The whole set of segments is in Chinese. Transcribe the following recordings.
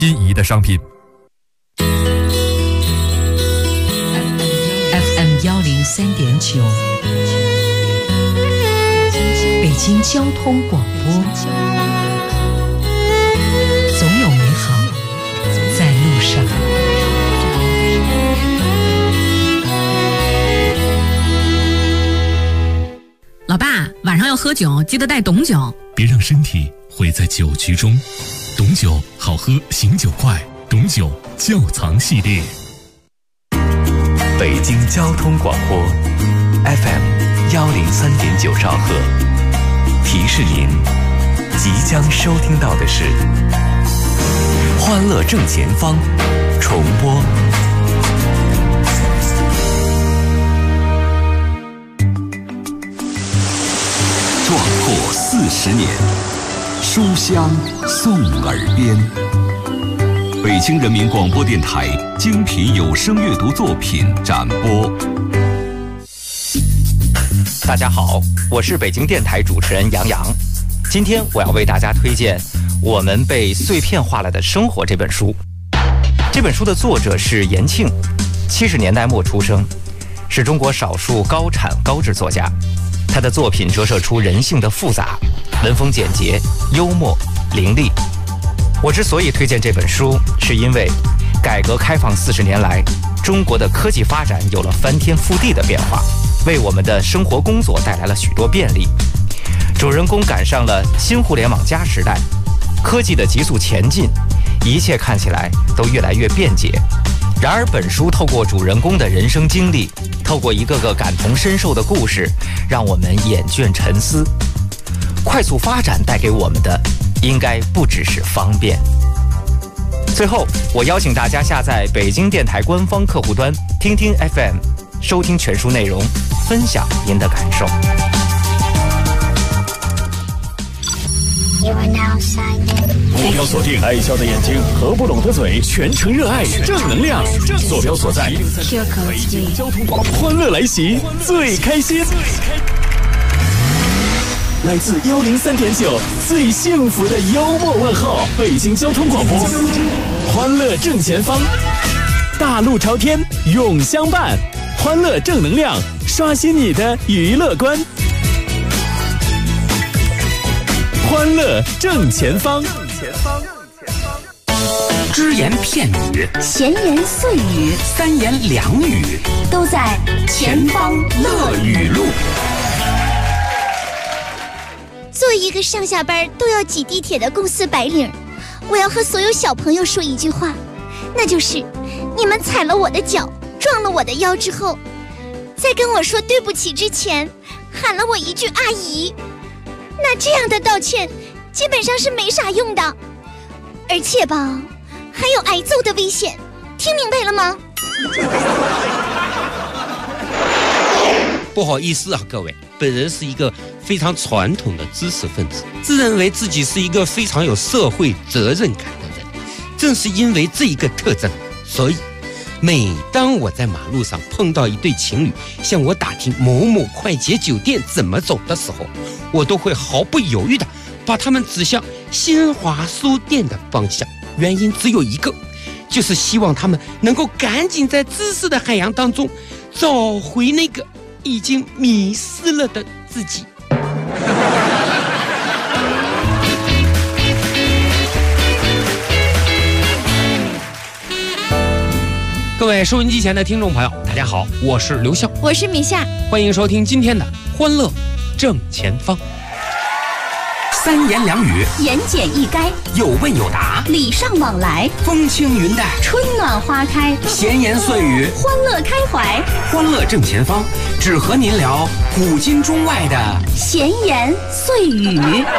心仪的商品。 FM 103.9，北京交通广播，总有美好在路上。 老爸，晚上要喝酒，记得带董酒， 别让身体毁在酒局中。董酒好喝，醒酒快，董酒窖藏系列。 北京交通广播 FM 103.9兆赫，提示您即将收听到的是《欢乐正前方》重播。 壮阔40年，书香送耳边。北京人民广播电台精品有声阅读作品展播。 大家好，我是北京电台主持人杨洋。今天我要为大家推荐《我们被碎片化了的生活》这本书。这本书的作者是延庆，70年代末出生，是中国少数高产高质作家。他的作品折射出人性的复杂，文风简洁、幽默、凌厉。我之所以推荐这本书，是因为改革开放40年来，中国的科技发展有了翻天覆地的变化，为我们的生活工作带来了许多便利。主人公赶上了新互联网加时代，科技的急速前进，一切看起来都越来越便捷。然而本书透过主人公的人生经历，透过一个个感同身受的故事，让我们眼倦沉思。快速发展带给我们的应该不只是方便。最后，我邀请大家下载北京电台官方客户端听听 FM， 收听全书内容，分享您的感受。 目标锁定爱笑的眼睛，合不拢的嘴，全程热爱正能量。坐标所在，北京交通广播，欢乐来袭，最开心。来自103.9，最幸福的幽默问候，北京交通广播，欢乐正前方，大路朝天，永相伴，欢乐正能量，刷新你的娱乐观。欢乐正前方， 只言片语， 闲言碎语， 三言两语， 都在前方乐语录。 作为一个上下班都要挤地铁的公司白领，我要和所有小朋友说一句话，那就是你们踩了我的脚，撞了我的腰之后，在跟我说对不起之前，喊了我一句阿姨，那这样的道歉基本上是没啥用的，而且吧，还有挨揍的危险，听明白了吗？ 不好意思啊，各位，本人是一个非常传统的知识分子，自认为自己是一个非常有社会责任感的人。正是因为这一个特征，所以每当我在马路上碰到一对情侣向我打听某某快捷酒店怎么走的时候，我都会毫不犹豫地把他们指向新华书店的方向。原因只有一个，就是希望他们能够赶紧在知识的海洋当中找回那个已经迷失了的自己。各位收音机前的听众朋友，大家好，我是刘笑， 我是米夏， 欢迎收听今天的欢乐正前方。 三言两语， 言简意赅， 有问有答， 礼尚往来， 风轻云淡， 春暖花开， 闲言碎语， 欢乐开怀。 欢乐正前方，只和您聊古今中外的闲言碎语。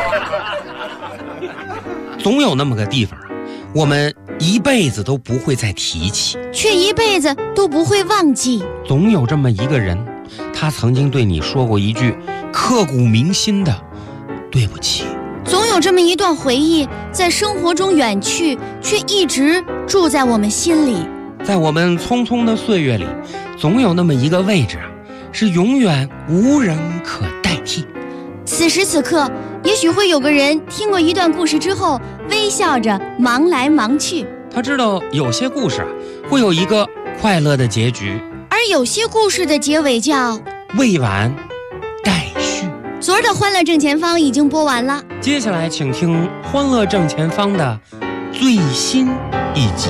总有那么个地方，我们一辈子都不会再提起， 却一辈子都不会忘记。 总有这么一个人，他曾经对你说过一句刻骨铭心的对不起。 总有这么一段回忆，在生活中远去，却一直住在我们心里。 在我们匆匆的岁月里，总有那么一个位置，是永远无人可代替。 此时此刻，也许会有个人听过一段故事之后， 微笑着忙来忙去。 他知道有些故事会有一个快乐的结局， 而有些故事的结尾叫未完待续。 昨儿的《欢乐正前方》已经播完了， 接下来请听《欢乐正前方》的最新一集。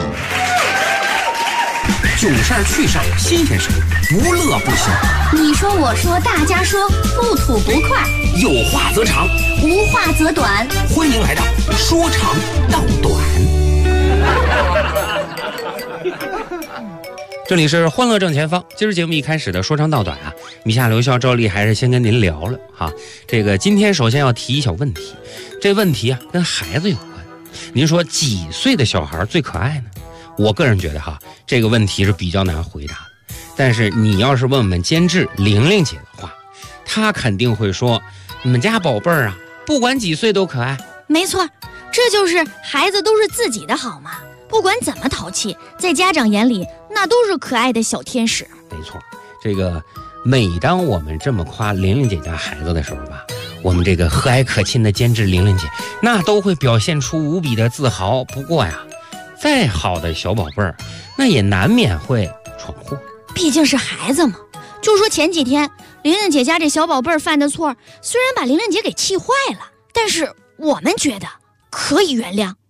囧事儿、趣事儿、新鲜事儿，不乐不休。 你说我说大家说，不吐不快， 有话则长， 无话则短。 欢迎来到说长道短。 这里是欢乐正前方。今儿节目一开始的说长道短米夏、刘笑、赵丽还是先跟您聊了这个今天首先要提一小问题，这问题跟孩子有关。您说几岁的小孩最可爱呢？我个人觉得这个问题是比较难回答的。但是你要是问我们监制玲玲姐的话，她肯定会说，你们家宝贝儿不管几岁都可爱。 没错，这就是孩子都是自己的好嘛，不管怎么淘气，在家长眼里那都是可爱的小天使。 没错，这个每当我们这么夸玲玲姐家孩子的时候我们这个和蔼可亲的监制玲玲姐那都会表现出无比的自豪。不过再好的小宝贝儿那也难免会闯祸， 毕竟是孩子嘛。就说前几天玲玲姐家这小宝贝儿犯的错，虽然把玲玲姐给气坏了，但是我们觉得可以原谅。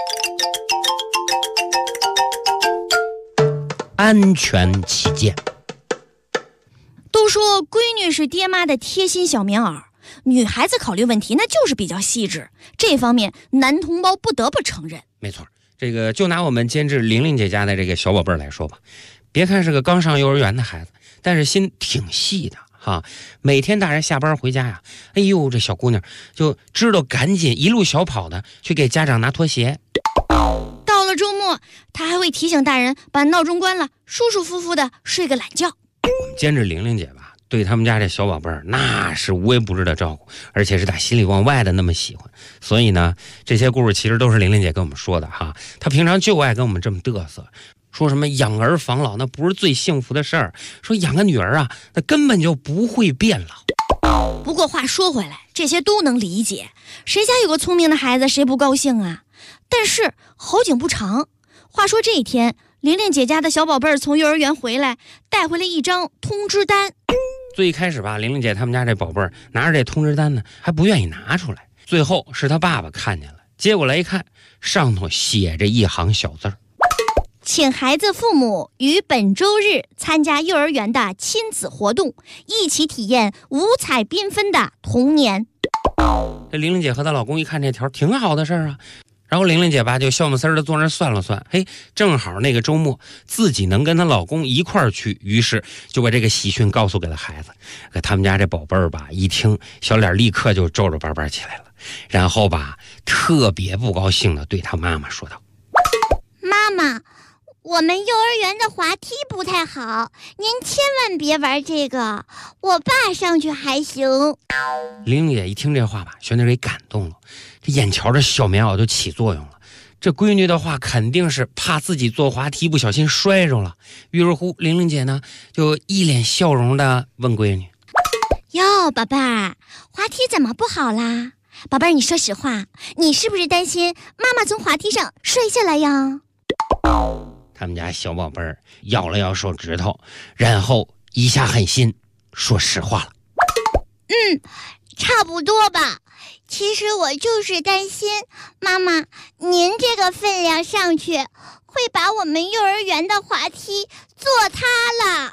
安全起见， 都说闺女是爹妈的贴心小棉袄，女孩子考虑问题那就是比较细致，这方面男同胞不得不承认。 没错，这个就拿我们监制玲玲姐家的这个小宝贝儿来说吧，别看是个刚上幼儿园的孩子，但是心挺细的每天大人下班回家哎呦，这小姑娘就知道赶紧一路小跑的去给家长拿拖鞋。 到了周末，她还会提醒大人把闹钟关了，舒舒服服的睡个懒觉。 我们监制玲玲姐对他们家这小宝贝儿那是无微不至的照顾，而且是打心里往外的那么喜欢。所以呢，这些故事其实都是玲玲姐跟我们说的她平常就爱跟我们这么嘚瑟，说什么养儿防老那不是最幸福的事儿，说养个女儿那根本就不会变老。 不过话说回来，这些都能理解，谁家有个聪明的孩子谁不高兴啊？但是好景不长，话说这一天玲玲姐家的小宝贝儿从幼儿园回来，带回来一张通知单。 最开始玲玲姐他们家这宝贝儿拿着这通知单呢，还不愿意拿出来，最后是他爸爸看见了，接过来一看，上头写着一行小字儿： 请孩子父母于本周日参加幼儿园的亲子活动，一起体验五彩缤纷的童年。 这玲玲姐和她老公一看这条挺好的事儿然后玲玲姐就笑么丝的坐那算了算，正好那个周末自己能跟她老公一块儿去，于是就把这个喜讯告诉给了孩子。可他们家这宝贝儿一听，小脸立刻就皱皱巴巴起来了，然后特别不高兴的对他妈妈说道： 妈妈，我们幼儿园的滑梯不太好，您千万别玩这个，我爸上去还行。 玲玲姐一听这话全都给感动了，这眼瞧着小棉袄就起作用了。这闺女的话肯定是怕自己坐滑梯不小心摔着了，于是乎玲玲姐呢就一脸笑容的问闺女： 哟，宝贝儿，滑梯怎么不好啦？宝贝儿，你说实话，你是不是担心妈妈从滑梯上摔下来呀？ 他们家小宝贝儿咬了咬手指头，然后一下狠心说实话了： 差不多吧。其实我就是担心妈妈您这个分量上去会把我们幼儿园的滑梯坐塌了。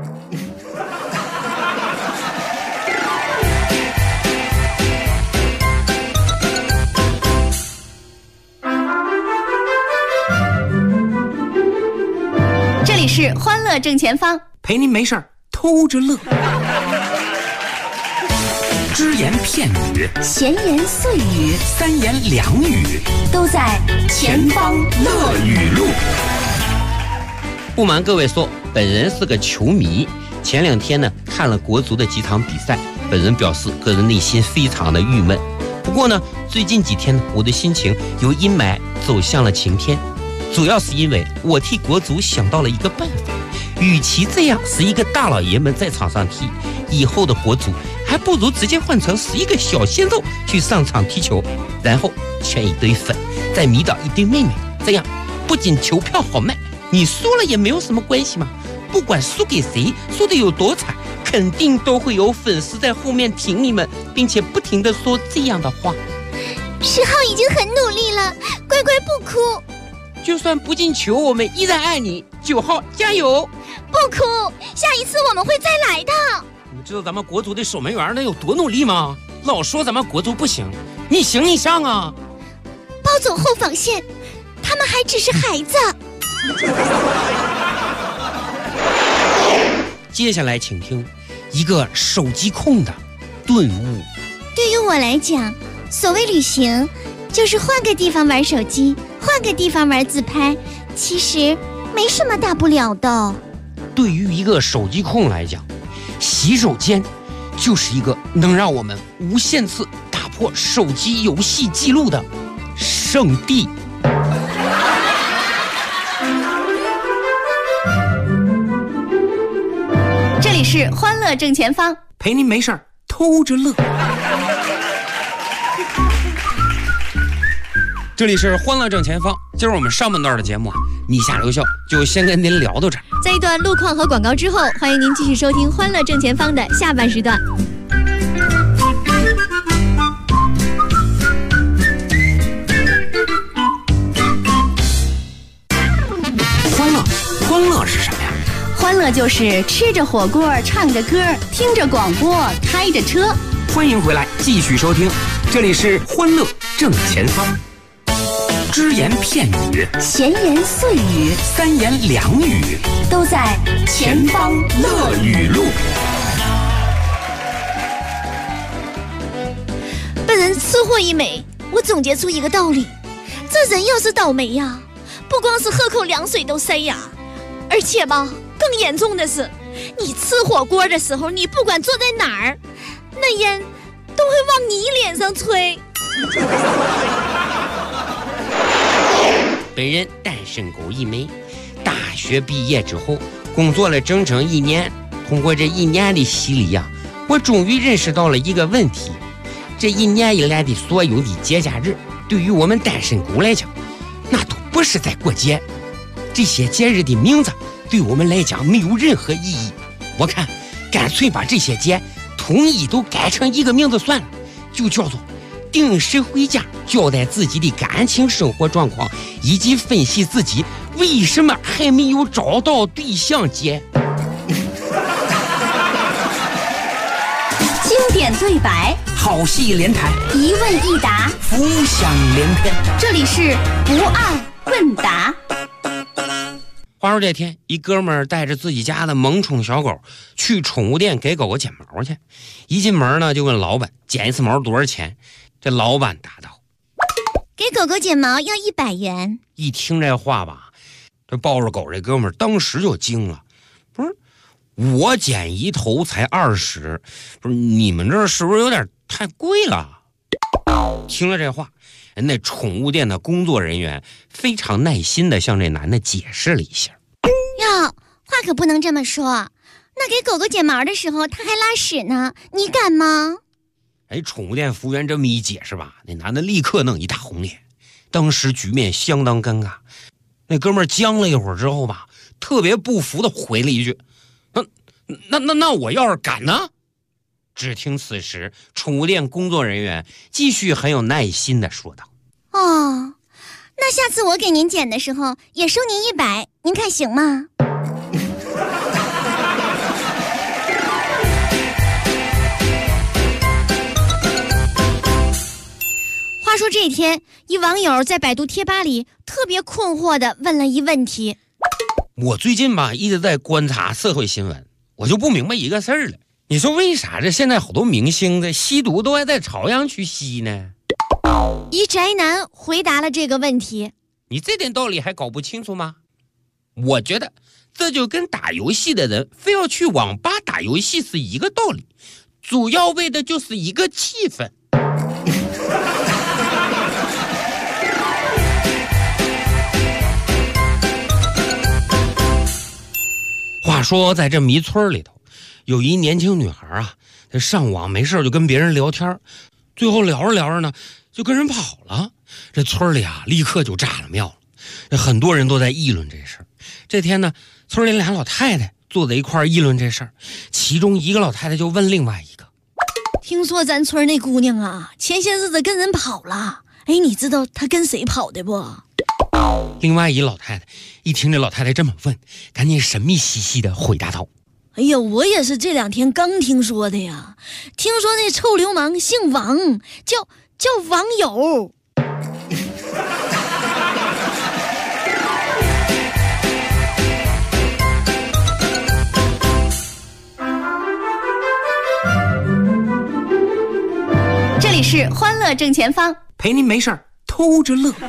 这里是欢乐正前方， 陪您没事儿偷着乐。只言片语， 闲言碎语， 三言两语， 都在前方乐语录。 不瞒各位说，本人是个球迷，前2天呢看了国足的几场比赛，本人表示个人内心非常的郁闷。不过呢，最近几天呢，我的心情由阴霾走向了晴天，主要是因为我替国足想到了一个办法，与其这样是一个大老爷们在场上踢，以后的国足还不如直接换成11个小鲜肉去上场踢球，然后圈一堆粉，再迷倒一堆妹妹，这样不仅球票好卖，你输了也没有什么关系嘛。不管输给谁，输得有多惨，肯定都会有粉丝在后面挺你们，并且不停地说这样的话。 10号已经很努力了，乖乖不哭。 就算不进球，我们依然爱你。9号加油！ 不哭，下一次我们会再来的。 你知道咱们国足的守门员那有多努力吗？老说咱们国足不行，你行你上啊！ 包走后防线，他们还只是孩子。 接下来请听一个手机控的顿悟。 对于我来讲，所谓旅行就是换个地方玩手机，换个地方玩自拍，其实没什么大不了的。 对于一个手机控来讲，洗手间就是一个能让我们无限次打破手机游戏记录的圣地。 这里是欢乐正前方， 陪您没事儿偷着乐。 这里是欢乐正前方，今儿我们上半段的节目你下留校就先跟您聊到这儿。 在一段路况和广告之后，欢迎您继续收听欢乐正前方的下半时段。 欢乐是什么呀？ 欢乐就是吃着火锅，唱着歌，听着广播，开着车。 欢迎回来，继续收听，这里是欢乐正前方。只言片语， 闲言碎语， 三言两语， 都在前方乐语录。 本人吃货一枚，我总结出一个道理：这人要是倒霉呀，不光是喝口凉水都塞牙，而且吧，更严重的是，你吃火锅的时候，你不管坐在哪儿，那烟都会往你脸上吹。 本人单身狗一枚，大学毕业之后工作了整整1年，通过这1年的洗礼呀，我终于认识到了一个问题：这1年以来的所有的节假日，对于我们单身狗来讲，那都不是在过节。这些节日的名字对我们来讲没有任何意义。我看干脆把这些节统一都改成一个名字算了，就叫做定时回家，交代自己的感情生活状况，以及分析自己为什么还没有找到对象节。 经典对白， 好戏连台， 一问一答， 浮想联翩。 这里是不二问答。 话说这天，一哥们儿带着自己家的萌宠小狗去宠物店给狗狗剪毛去。一进门呢，就问老板剪一次毛多少钱。这老板答道： 给狗狗剪毛要100元。 一听这话吧，这抱着狗这哥们儿当时就惊了，不是我剪一头才20，不是你们这是不是有点太贵了？听了这话，人那宠物店的工作人员非常耐心地向这男的解释了一下。 哟，话可不能这么说，那给狗狗剪毛的时候它还拉屎呢，你敢吗？ 哎，宠物店服务员这么一解释吧，那男的立刻弄一大红脸，当时局面相当尴尬。那哥们儿僵了一会儿之后吧，特别不服的回了一句：那我要是敢呢？只听此时宠物店工作人员继续很有耐心的说道： 哦，那下次我给您剪的时候也收您100，您看行吗？话说这天，一网友在百度贴吧里特别困惑地问了一问题： 我最近吧一直在观察社会新闻，我就不明白一个事儿了。你说为啥这现在好多明星的吸毒都还在朝阳区吸呢？ 一宅男回答了这个问题。 你这点道理还搞不清楚吗？我觉得这就跟打游戏的人非要去网吧打游戏是一个道理，主要为的就是一个气氛。话说在这迷村里头，有一年轻女孩啊，她上网没事就跟别人聊天，最后聊着聊着呢就跟人跑了。 这村里啊立刻就炸了庙了，很多人都在议论这事儿。这天呢，村里俩老太太坐在一块议论这事儿，其中一个老太太就问另外一个： 听说咱村那姑娘啊，前些日子跟人跑了，哎，你知道她跟谁跑的不？ 另外一老太太一听这老太太这么问，赶紧神秘兮兮的回答道： 哎呀，我也是这2天刚听说的呀。听说那臭流氓姓王，叫网友。 这里是欢乐正前方， 陪您没事儿偷着乐。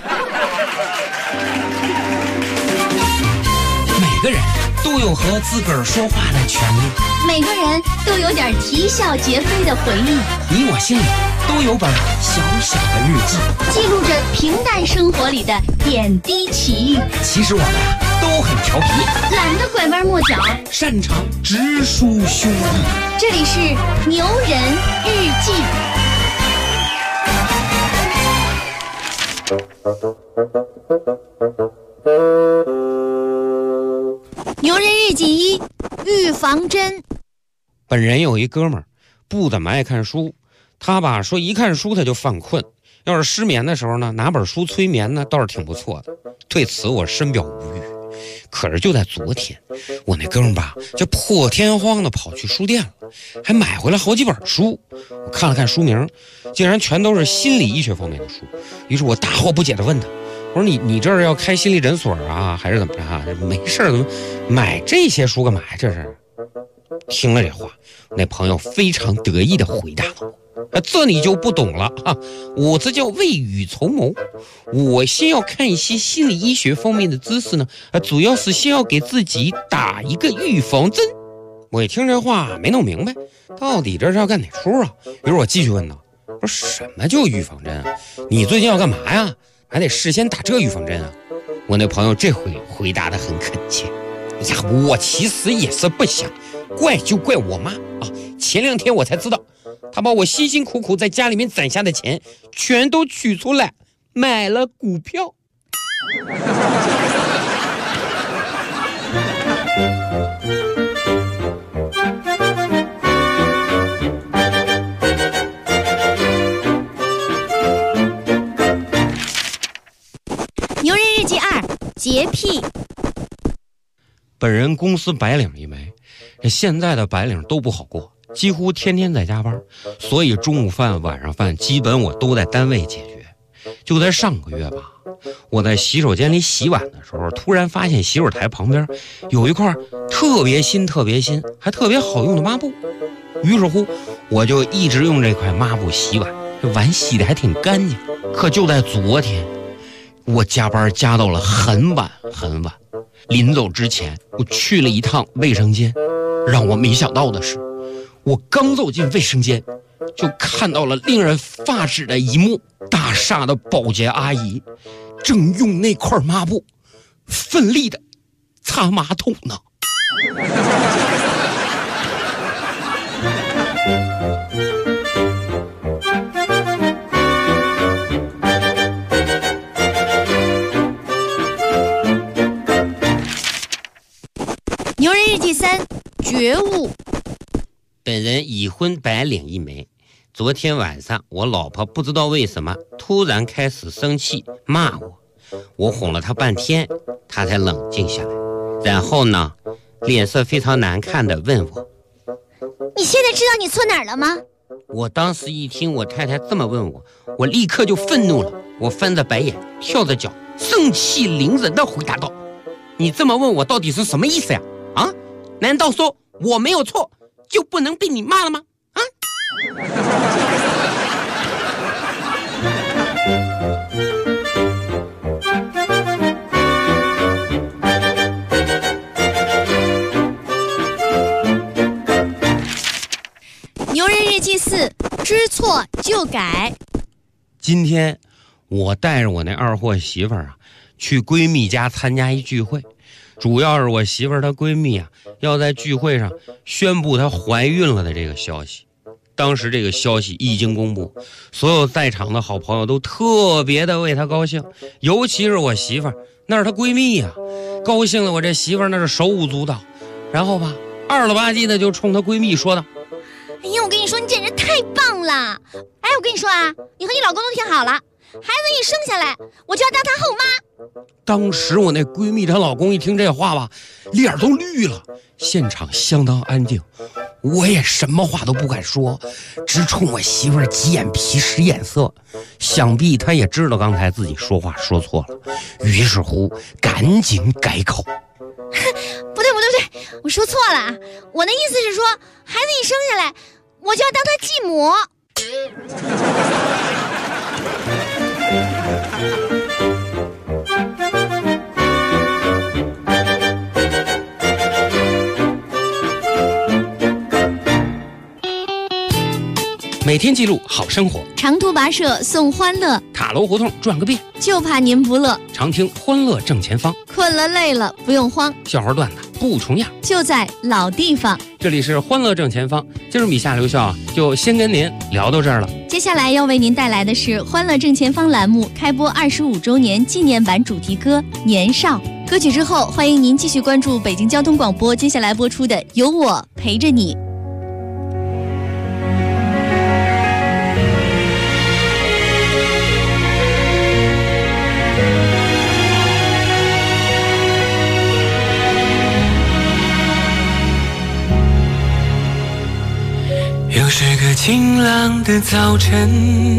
每个人都有和自个儿说话的权利， 每个人都有点啼笑皆非的回忆， 你我心里都有本小小的日记， 记录着平淡生活里的点滴奇遇。 其实我们都很调皮， 懒得拐弯抹角， 擅长直抒胸臆。 这里是牛人日记。牛人日记1：预防针。 本人有一哥们儿不怎么爱看书，他吧说一看书他就犯困，要是失眠的时候呢，拿本书催眠呢倒是挺不错的。对此我深表无语。可是就在昨天，我那哥们儿吧就破天荒的跑去书店了，还买回来好几本书。我看了看书名，竟然全都是心理医学方面的书。于是我大惑不解的问他，我说你这是要开心理诊所啊，还是怎么着啊？没事怎么买这些书干嘛呀？这是。听了这话，我那朋友非常得意的回答了我：这你就不懂了啊！我这叫未雨绸缪。我先要看一些心理医学方面的知识呢，主要是先要给自己打一个预防针。我一听这话没弄明白，到底这是要干哪出啊？于是我继续问道：我说什么叫预防针啊？你最近要干嘛呀？还得事先打这预防针啊？我那朋友这回回答得很恳切：呀，我其实也是不想，怪就怪我妈啊！前2天我才知道，她把我辛辛苦苦在家里面攒下的钱全都取出来买了股票。 牛人日记2：洁癖。 本人公司白领一枚，这现在的白领都不好过，几乎天天在加班，所以中午饭晚上饭基本我都在单位解决。就在上个月吧，我在洗手间里洗碗的时候，突然发现洗手台旁边有一块特别新还特别好用的抹布，于是乎我就一直用这块抹布洗碗，这碗洗得还挺干净。可就在昨天，我加班加到了很晚，临走之前我去了一趟卫生间，让我没想到的是，我刚走进卫生间就看到了令人发指的一幕，大厦的保洁阿姨正用那块抹布奋力的擦马桶呢。 牛人日记3：觉悟。 本人已婚白领一枚。昨天晚上我老婆不知道为什么突然开始生气骂我哄了她半天，她才冷静下来。然后呢，脸色非常难看的问我： 你现在知道你错哪儿了吗？ 我当时一听我太太这么问我，我立刻就愤怒了。我翻着白眼，跳着脚，盛气凌人的回答道：你这么问我到底是什么意思呀？啊？难道说我没有错就不能被你骂了吗？啊？ 牛人日记4：知错就改。 今天我带着我那二货媳妇儿啊，去闺蜜家参加一聚会，主要是我媳妇儿她闺蜜啊，要在聚会上宣布她怀孕了的这个消息。 当时这个消息一经公布，所有在场的好朋友都特别的为她高兴，尤其是我媳妇儿，那是她闺蜜呀，高兴的我这媳妇儿那是手舞足蹈，然后吧二了吧唧的就冲她闺蜜说道： 哎呀，我跟你说，你简直太棒了！哎，我跟你说啊，你和你老公都挺好了，孩子一生下来，我就要当他后妈。 当时我那闺蜜她老公一听这话吧，脸都绿了，现场相当安静，我也什么话都不敢说，只冲我媳妇儿挤眼皮使眼色。想必她也知道刚才自己说话说错了，于是乎赶紧改口。 不对，我说错了啊！我的意思是说，孩子一生下来，我就要当他继母。 每天记录好生活， 长途跋涉送欢乐， 塔楼胡同转个遍， 就怕您不乐。 常听欢乐正前方， 困了累了不用慌， 笑话段子不重样， 就在老地方。 这里是欢乐正前方，今儿米夏留校就先跟您聊到这儿了。 接下来要为您带来的是欢乐正前方栏目开播25周年纪念版主题歌《年少》。歌曲之后，欢迎您继续关注北京交通广播接下来播出的《有我陪着你》。 又是个晴朗的早晨，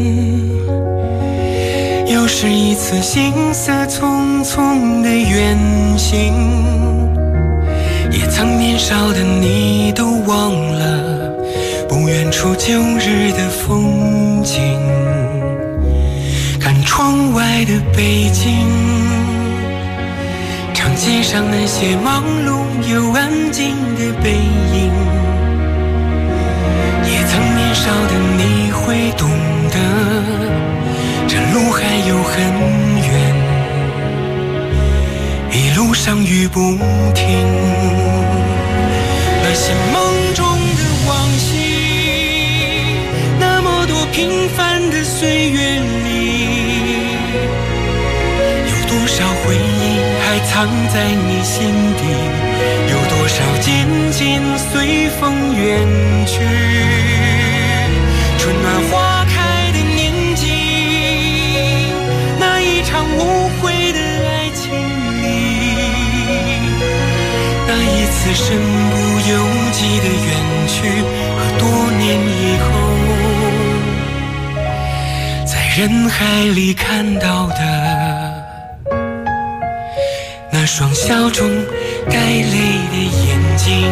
又是一次行色匆匆的远行，也曾年少的你都忘了不远处旧日的风景。看窗外的北京，长街上那些忙碌又安静的背影，也曾年少的你会懂得，这路还有很远，一路上雨不停。那些梦中的往昔，那么多平凡的岁月里，有多少回忆还藏在你心底，有多少渐渐随风远去。春暖花开的年纪，那一场无悔的爱情里，那一次身不由己的远去，和多年以后在人海里看到的那双笑中带泪的眼睛。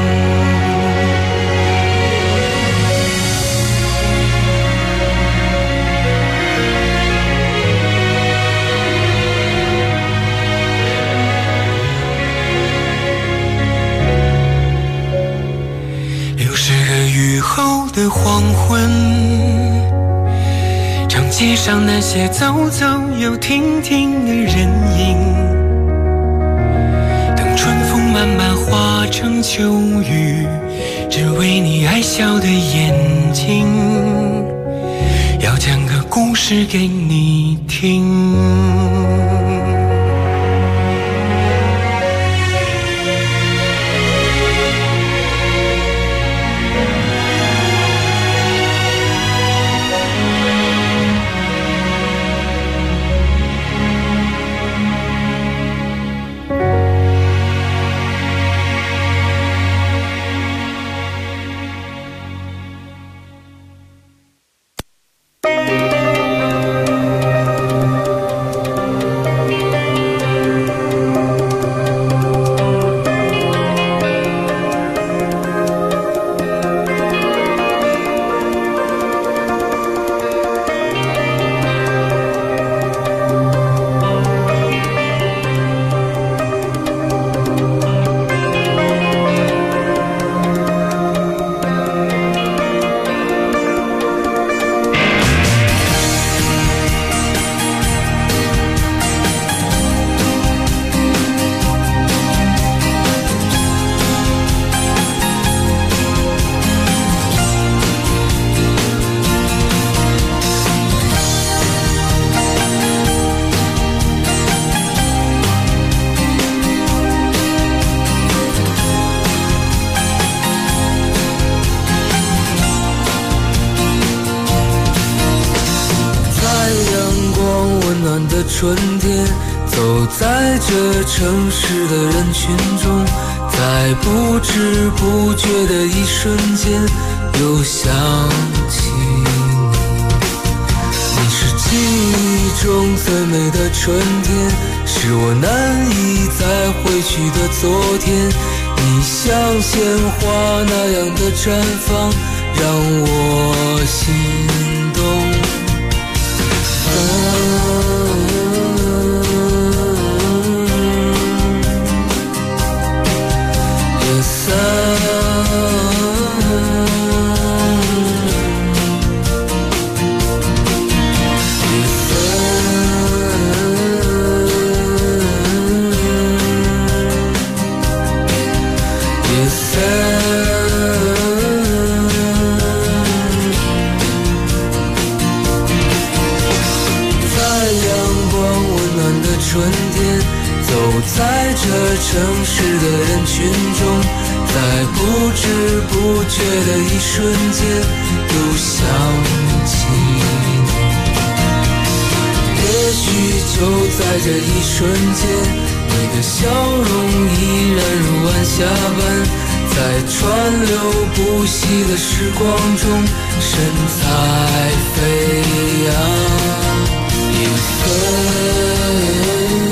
又是个雨后的黄昏，长街上那些走走又停停的人影，等春风慢慢化成秋雨，只为你爱笑的眼睛，要讲个故事给你听。 春天，走在这城市的人群中，在不知不觉的一瞬间又想起你是记忆中最美的春天，是我难以再回去的昨天，你像鲜花那样的绽放让我心动。在这城市的人群中，在不知不觉的一瞬间又想起你，也许就在这一瞬间，你的笑容依然如晚霞般在川流不息的时光中神采飞扬。夜色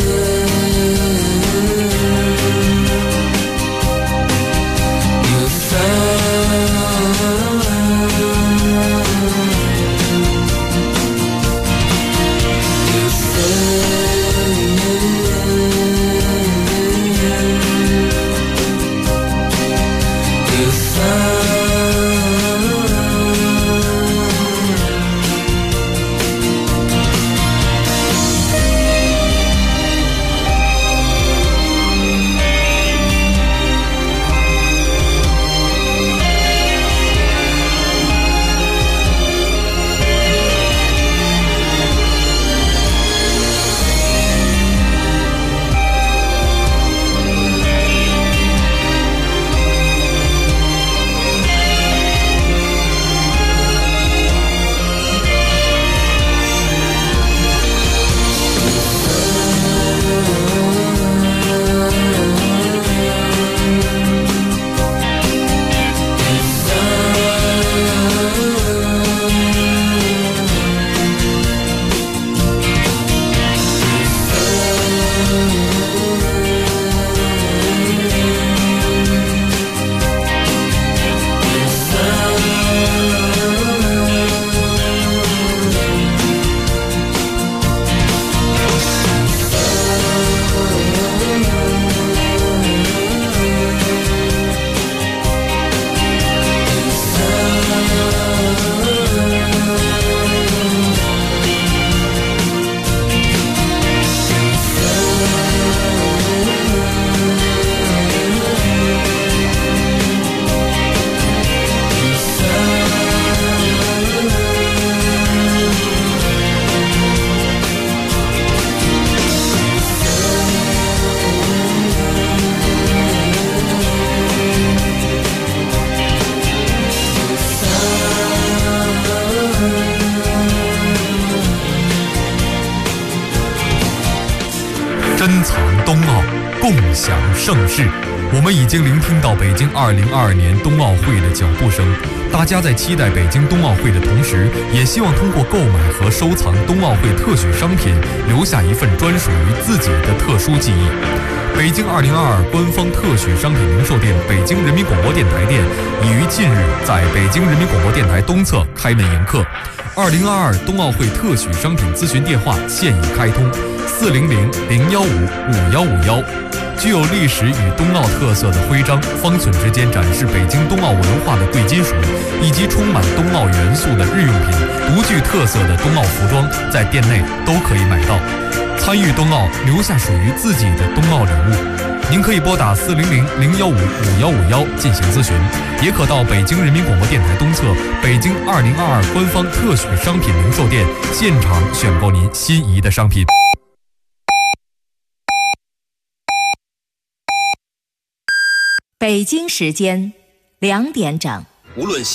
珍藏冬奥，共享盛世。我们已经聆听到北京2022年冬奥会的脚步声，大家在期待北京冬奥会的同时，也希望通过购买和收藏冬奥会特许商品，留下一份专属于自己的特殊记忆。北京2022官方特许商品零售店北京人民广播电台店已于近日在北京人民广播电台东侧开门迎客。2022冬奥会特许商品咨询电话现已开通，400-015-5151。具有历史与冬奥特色的徽章，方寸之间展示北京冬奥文化的贵金属，以及充满冬奥元素的日用品，独具特色的冬奥服装，在店内都可以买到。参与冬奥，留下属于自己的冬奥礼物。您可以拨打400-015-5151进行咨询，也可到北京人民广播电台东侧北京2022官方特许商品零售店现场选购您心仪的商品。 北京时间2点整。 无论